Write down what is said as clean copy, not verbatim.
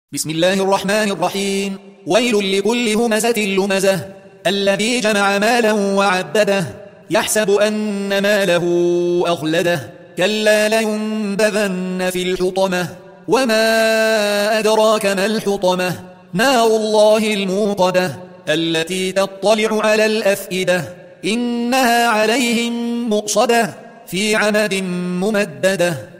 بسم الله الرحمن الرحيم. ويل لكل همزة لمزة الذي جمع مالا وعدده يحسب أن ماله أخلده كلا لينبذن في الحطمة وما أدراك ما الحطمة نار الله الموقدة التي تطلع على الأفئدة إنها عليهم مؤصدة في عمد ممددة.